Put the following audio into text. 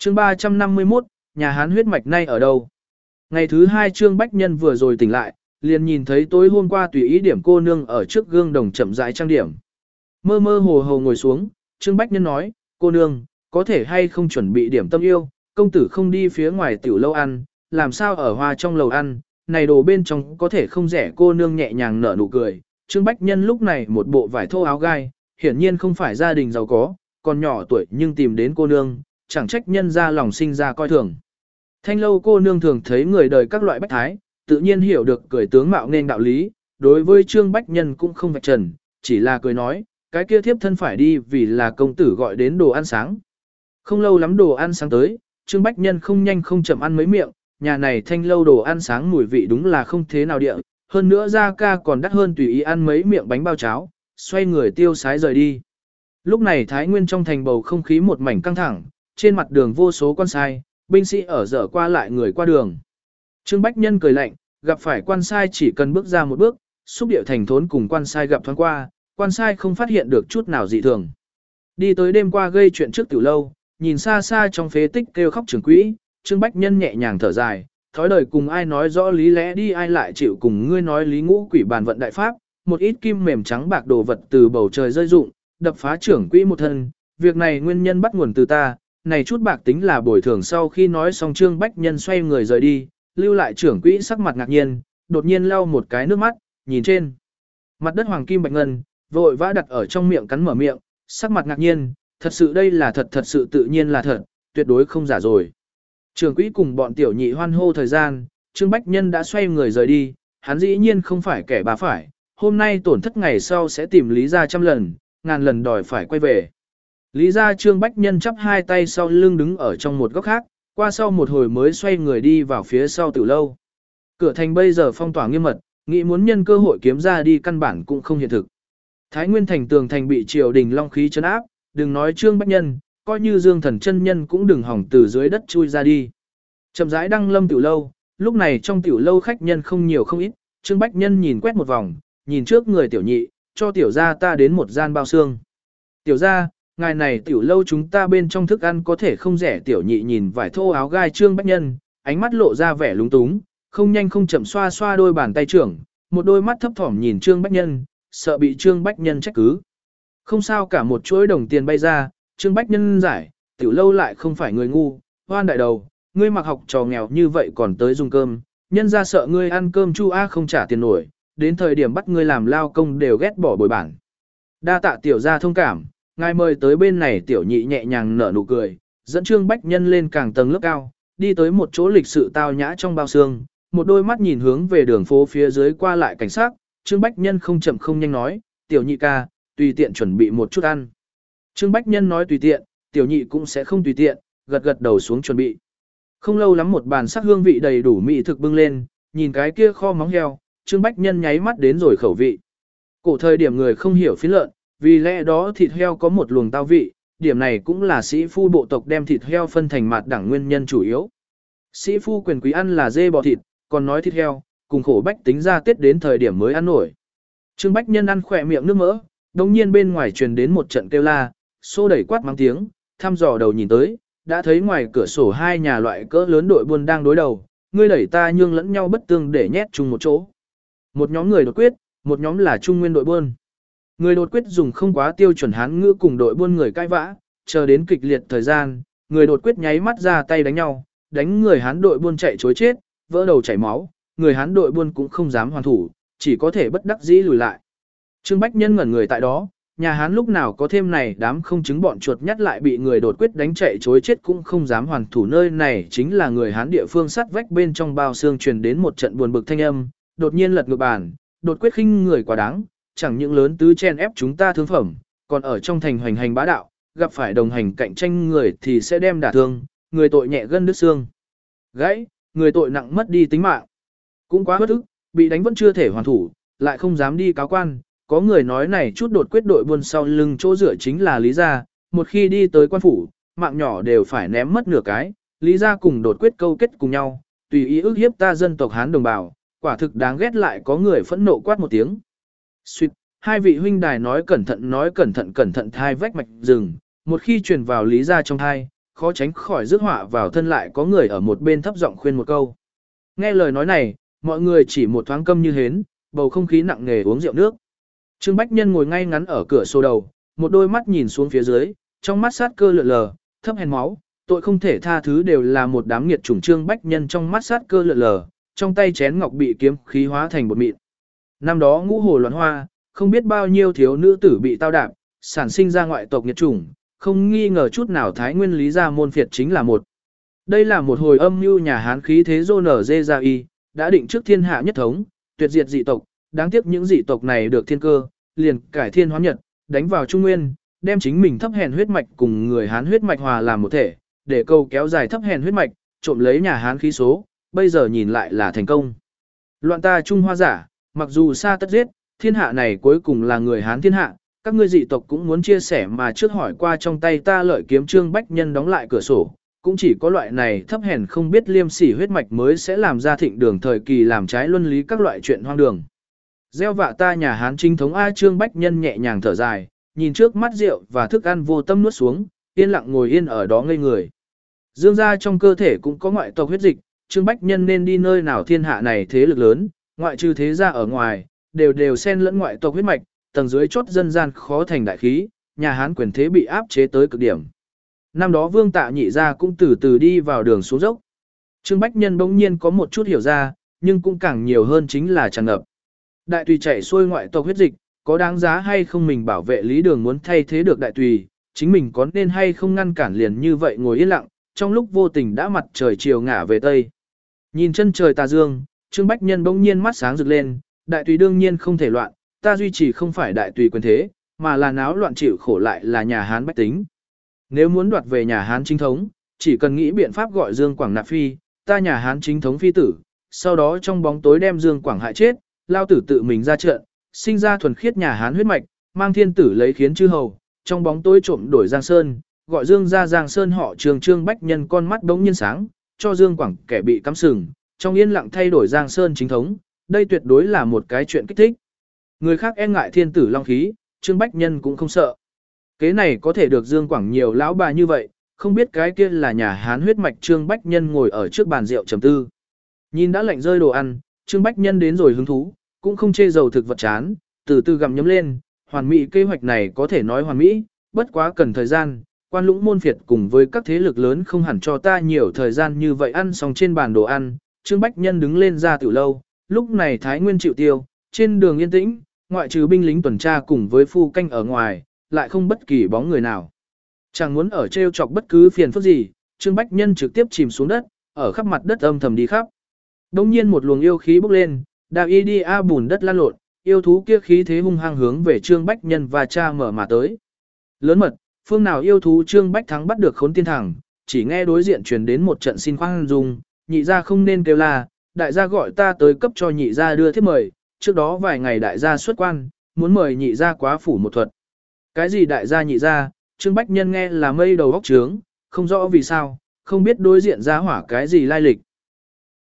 Chương 351, nhà Hán huyết mạch nay ở đâu? Ngày thứ 2 Trương Bách Nhân vừa rồi tỉnh lại, liền nhìn thấy tối hôm qua tùy ý điểm cô nương ở trước gương đồng chậm rãi trang điểm. Mơ mơ hồ hồ ngồi xuống, Trương Bách Nhân nói, cô nương, có thể hay không chuẩn bị điểm tâm yêu, công tử không đi phía ngoài tiểu lâu ăn, làm sao ở hoa trong lầu ăn, này đồ bên trong có thể không rẻ. Cô nương nhẹ nhàng nở nụ cười. Trương Bách Nhân lúc này một bộ vải thô áo gai, hiển nhiên không phải gia đình giàu có, còn nhỏ tuổi nhưng tìm đến cô nương, chẳng trách nhân ra lòng sinh ra coi thường. Thanh lâu cô nương thường thấy người đời các loại bách thái, tự nhiên hiểu được cười tướng mạo nên đạo lý, đối với Trương Bách Nhân cũng không vạch trần, chỉ là cười nói, cái kia thiếp thân phải đi vì là công tử gọi đến đồ ăn sáng. Không lâu lắm đồ ăn sáng tới, Trương Bách Nhân không nhanh không chậm ăn mấy miệng, nhà này thanh lâu đồ ăn sáng mùi vị đúng là không thế nào địa, hơn nữa ra ca còn đắt hơn tùy ý ăn mấy miệng bánh bao cháo, xoay người tiêu sái rời đi. Lúc này Thái Nguyên trong thành bầu không khí một mảnh căng thẳng, trên mặt đường vô số quan sai, binh sĩ ở dở qua lại người qua đường. Trương Bách Nhân cười lạnh, gặp phải quan sai chỉ cần bước ra một bước, xúc điệu thành thốn cùng quan sai gặp thoáng qua, quan sai không phát hiện được chút nào dị thường. Đi tới đêm qua gây chuyện trước tiểu lâu, nhìn xa xa trong phế tích kêu khóc trưởng quỹ, Trương Bách Nhân nhẹ nhàng thở dài, thói đời cùng ai nói rõ lý lẽ đi ai lại chịu cùng ngươi nói lý ngũ quỷ bàn vận đại pháp, một ít kim mềm trắng bạc đồ vật từ bầu trời rơi rụng, đập phá trưởng quỹ một thân, việc này nguyên nhân bắt nguồn từ ta, này chút bạc tính là bồi thường. Sau khi nói xong Trương Bách Nhân xoay người rời đi, lưu lại trưởng quỹ sắc mặt ngạc nhiên, đột nhiên lau một cái nước mắt, nhìn trên mặt đất hoàng kim bạch ngân, vội vã đặt ở trong miệng cắn mở miệng, sắc mặt ngạc nhiên, thật sự đây là thật, thật sự tự nhiên là thật, tuyệt đối không giả rồi. Trưởng quỹ cùng bọn tiểu nhị hoan hô thời gian, Trương Bách Nhân đã xoay người rời đi, hắn dĩ nhiên không phải kẻ bà phải, hôm nay tổn thất ngày sau sẽ tìm Lý gia trăm lần, ngàn lần đòi phải quay về. Lý gia Trương Bách Nhân chắp hai tay sau lưng đứng ở trong một góc khác, qua sau một hồi mới xoay người đi vào phía sau tiểu lâu. Cửa thành bây giờ phong tỏa nghiêm mật, nghĩ muốn nhân cơ hội kiếm ra đi căn bản cũng không hiện thực. Thái Nguyên thành tường thành bị triều đình long khí trấn áp, đừng nói Trương Bách Nhân, coi như Dương Thần chân nhân cũng đừng hỏng từ dưới đất chui ra đi. Chậm rãi đăng lâm tiểu lâu, lúc này trong tiểu lâu khách nhân không nhiều không ít, Trương Bách Nhân nhìn quét một vòng, nhìn trước người tiểu nhị, cho tiểu gia ta đến một gian bao xương. Tiểu gia, ngài này tiểu lâu chúng ta bên trong thức ăn có thể không rẻ. Tiểu nhị nhìn vải thô áo gai Trương Bách Nhân, ánh mắt lộ ra vẻ lúng túng, không nhanh không chậm xoa xoa đôi bàn tay trưởng, một đôi mắt thấp thỏm nhìn Trương Bách Nhân, sợ bị Trương Bách Nhân trách cứ. Không sao cả, một chuỗi đồng tiền bay ra, Trương Bách Nhân giải, tiểu lâu lại không phải người ngu, hoan đại đầu, ngươi mặc học trò nghèo như vậy còn tới dùng cơm, nhân ra sợ ngươi ăn cơm chu a không trả tiền nổi, đến thời điểm bắt ngươi làm lao công đều ghét bỏ bồi bản. Đa tạ tiểu gia thông cảm, ngài mời tới bên này. Tiểu nhị nhẹ nhàng nở nụ cười, dẫn Trương Bách Nhân lên càng tầng lớp cao, đi tới một chỗ lịch sự tao nhã trong bao xương, một đôi mắt nhìn hướng về đường phố phía dưới qua lại cảnh sát. Trương Bách Nhân không chậm không nhanh nói, tiểu nhị ca, tùy tiện chuẩn bị một chút ăn. Trương Bách Nhân nói tùy tiện, tiểu nhị cũng sẽ không tùy tiện, gật gật đầu xuống chuẩn bị. Không lâu lắm một bàn sắc hương vị đầy đủ mỹ thực bưng lên, nhìn cái kia kho móng heo, Trương Bách Nhân nháy mắt đến rồi khẩu vị. Cổ thời điểm người không hiểu phiến lợn, vì lẽ đó thịt heo có một luồng tao vị, điểm này cũng là sĩ phu bộ tộc đem thịt heo phân thành mạt đẳng nguyên nhân chủ yếu. Sĩ phu quyền quý ăn là dê bò thịt, còn nói thịt heo, cùng khổ bách tính ra Tết đến thời điểm mới ăn nổi. Trương Bách Nhân ăn khỏe miệng nước mỡ, đồng nhiên bên ngoài truyền đến một trận kêu la, xô đẩy quát mắng tiếng, thăm dò đầu nhìn tới, đã thấy ngoài cửa sổ hai nhà loại cỡ lớn đội buôn đang đối đầu, ngươi đẩy ta nhương lẫn nhau bất tương để nhét chung một chỗ. Một nhóm người đột quyết, một nhóm là trung nguyên đội buôn. Người đột quyết dùng không quá tiêu chuẩn Hán ngữ cùng đội buôn người cãi vã, chờ đến kịch liệt thời gian, người đột quyết nháy mắt ra tay đánh nhau, đánh người Hán đội buôn chạy chối chết, vỡ đầu chảy máu, người Hán đội buôn cũng không dám hoàn thủ, chỉ có thể bất đắc dĩ lùi lại. Trương Bách Nhân ngẩn người tại đó, nhà Hán lúc nào có thêm này đám không chứng bọn chuột nhắt lại bị người đột quyết đánh chạy chối chết cũng không dám hoàn thủ. Nơi này chính là người Hán địa phương sát vách. Bên trong bao xương truyền đến một trận buồn bực thanh âm, đột nhiên lật ngược bàn, đột quyết khinh người quá đáng, chẳng những lớn tứ chen ép chúng ta thương phẩm, còn ở trong thành hoành hành bá đạo, gặp phải đồng hành cạnh tranh người thì sẽ đem đả thương, người tội nhẹ gân đứt xương gãy, người tội nặng mất đi tính mạng. Cũng quá bất ức, bị đánh vẫn chưa thể hoàn thủ, lại không dám đi cáo quan. Có người nói này chút đột quyết đội buôn sau lưng chỗ dựa chính là Lý gia, một khi đi tới quan phủ, mạng nhỏ đều phải ném mất nửa cái. Lý gia cùng đột quyết câu kết cùng nhau, tùy ý ức hiếp ta dân tộc Hán đồng bào, quả thực đáng ghét. Lại có người phẫn nộ quát một tiếng. Xuyệt, hai vị huynh đài nói cẩn thận, cẩn thận thai vách mạch rừng, một khi truyền vào Lý gia trong thai, khó tránh khỏi rước họa vào thân, lại có người ở một bên thấp giọng khuyên một câu. Nghe lời nói này, mọi người chỉ một thoáng câm như hến, bầu không khí nặng nề uống rượu nước. Trương Bách Nhân ngồi ngay ngắn ở cửa sổ đầu, một đôi mắt nhìn xuống phía dưới, trong mắt sát cơ lượn lờ, thấp hèn máu, tội không thể tha thứ đều là một đám nghiệt chủng. Trương Bách Nhân trong mắt sát cơ lượn lờ, trong tay chén ngọc bị kiếm khí hóa thành bột mịn. Năm đó ngũ hồ loạn hoa, không biết bao nhiêu thiếu nữ tử bị tao đạp, sản sinh ra ngoại tộc nghiệt chủng, không nghi ngờ chút nào Thái Nguyên Lý Gia môn phiệt chính là một. Đây là một hồi âm mưu nhà Hán khí thế rô nở dê ra y, đã định trước thiên hạ nhất thống, tuyệt diệt dị tộc, đáng tiếc những dị tộc này được thiên cơ, liền cải thiên hóa nhật, đánh vào Trung Nguyên, đem chính mình thấp hèn huyết mạch cùng người Hán huyết mạch hòa làm một thể, để câu kéo dài thấp hèn huyết mạch, trộm lấy nhà Hán khí số, bây giờ nhìn lại là thành công. Loạn ta Trung Hoa giả, mặc dù xa tất giết, thiên hạ này cuối cùng là người Hán thiên hạ, các ngươi dị tộc cũng muốn chia sẻ mà trước hỏi qua trong tay ta lợi kiếm. Trương Bách Nhân đóng lại cửa sổ, cũng chỉ có loại này thấp hèn không biết liêm sỉ huyết mạch mới sẽ làm ra thịnh đường thời kỳ làm trái luân lý các loại chuyện hoang đường. Gieo vạ ta nhà Hán chính thống A. Trương Bách Nhân nhẹ nhàng thở dài, nhìn trước mắt rượu và thức ăn vô tâm nuốt xuống, yên lặng ngồi yên ở đó ngây người. Dương gia trong cơ thể cũng có ngoại tộc huyết dịch, Trương Bách Nhân nên đi nơi nào thiên hạ này thế lực lớn, ngoại trừ thế gia ở ngoài, đều xen lẫn ngoại tộc huyết mạch, tầng dưới chốt dân gian khó thành đại khí, nhà Hán quyền thế bị áp chế tới cực điểm. Năm đó Vương Tạ Nhị gia cũng từ từ đi vào đường xuống dốc. Trương Bách Nhân bỗng nhiên có một chút hiểu ra, nhưng cũng càng nhiều hơn chính là tràn ngập. Đại tùy chảy xuôi ngoại tộc huyết dịch, có đáng giá hay không mình bảo vệ lý đường muốn thay thế được đại tùy, chính mình có nên hay không ngăn cản liền như vậy ngồi yên lặng, trong lúc vô tình đã mặt trời chiều ngả về tây. Nhìn chân trời tà dương, Trương Bách Nhân bỗng nhiên mắt sáng rực lên, đại tùy đương nhiên không thể loạn, ta duy trì không phải đại tùy quyền thế, mà là náo loạn chịu khổ lại là nhà Hán bách tính. Nếu muốn đoạt về nhà Hán chính thống, chỉ cần nghĩ biện pháp gọi Dương Quảng nạp phi, ta nhà Hán chính thống phi tử, sau đó trong bóng tối đem Dương Quảng hại chết, lao tử tự mình ra trận, sinh ra thuần khiết nhà Hán huyết mạch, mang thiên tử lấy khiến chư hầu, trong bóng tối trộm đổi Giang Sơn, gọi Dương ra Giang Sơn họ Trường. Trương Bách Nhân con mắt bỗng nhiên sáng, cho Dương Quảng kẻ bị cắm sừng, trong yên lặng thay đổi Giang Sơn chính thống, đây tuyệt đối là một cái chuyện kích thích. Người khác e ngại thiên tử long khí, Trương Bách Nhân cũng không sợ. Kế này có thể được Dương Quảng nhiều lão bà như vậy, không biết cái kia là nhà Hán huyết mạch. Trương Bách Nhân ngồi ở trước bàn rượu trầm tư. Nhìn đã lạnh rơi đồ ăn, Trương Bách Nhân đến rồi hứng thú, cũng không chê dầu thực vật chán, từ từ gặm nhấm lên, hoàn mỹ kế hoạch này có thể nói hoàn mỹ, bất quá cần thời gian, quan lũng môn phiệt cùng với các thế lực lớn không hẳn cho ta nhiều thời gian như vậy. Ăn xong trên bàn đồ ăn, Trương Bách Nhân đứng lên ra tiểu lâu, lúc này Thái Nguyên chịu tiêu, trên đường yên tĩnh, ngoại trừ binh lính tuần tra cùng với phu canh ở ngoài, lại không bất kỳ bóng người nào. Chẳng muốn ở trêu chọc bất cứ phiền phức gì, Trương Bách Nhân trực tiếp chìm xuống đất, ở khắp mặt đất âm thầm đi khắp. Đông nhiên một luồng yêu khí bốc lên, đạo y đi a bùn đất lan lộn, yêu thú kia khí thế hung hăng hướng về Trương Bách Nhân và cha mở mà tới. Lớn mật, phương nào yêu thú? Trương Bách Thắng bắt được Khốn Tiên Thẳng, chỉ nghe đối diện truyền đến một trận xin khoan dung, nhị gia không nên kêu la, đại gia gọi ta tới cấp cho nhị gia đưa thiếp mời, trước đó vài ngày đại gia xuất quan, muốn mời nhị gia quá phủ một thuật. Cái gì đại gia nhị gia? Trương Bách Nhân nghe là mây đầu góc trướng, không rõ vì sao, không biết đối diện gia hỏa cái gì lai lịch.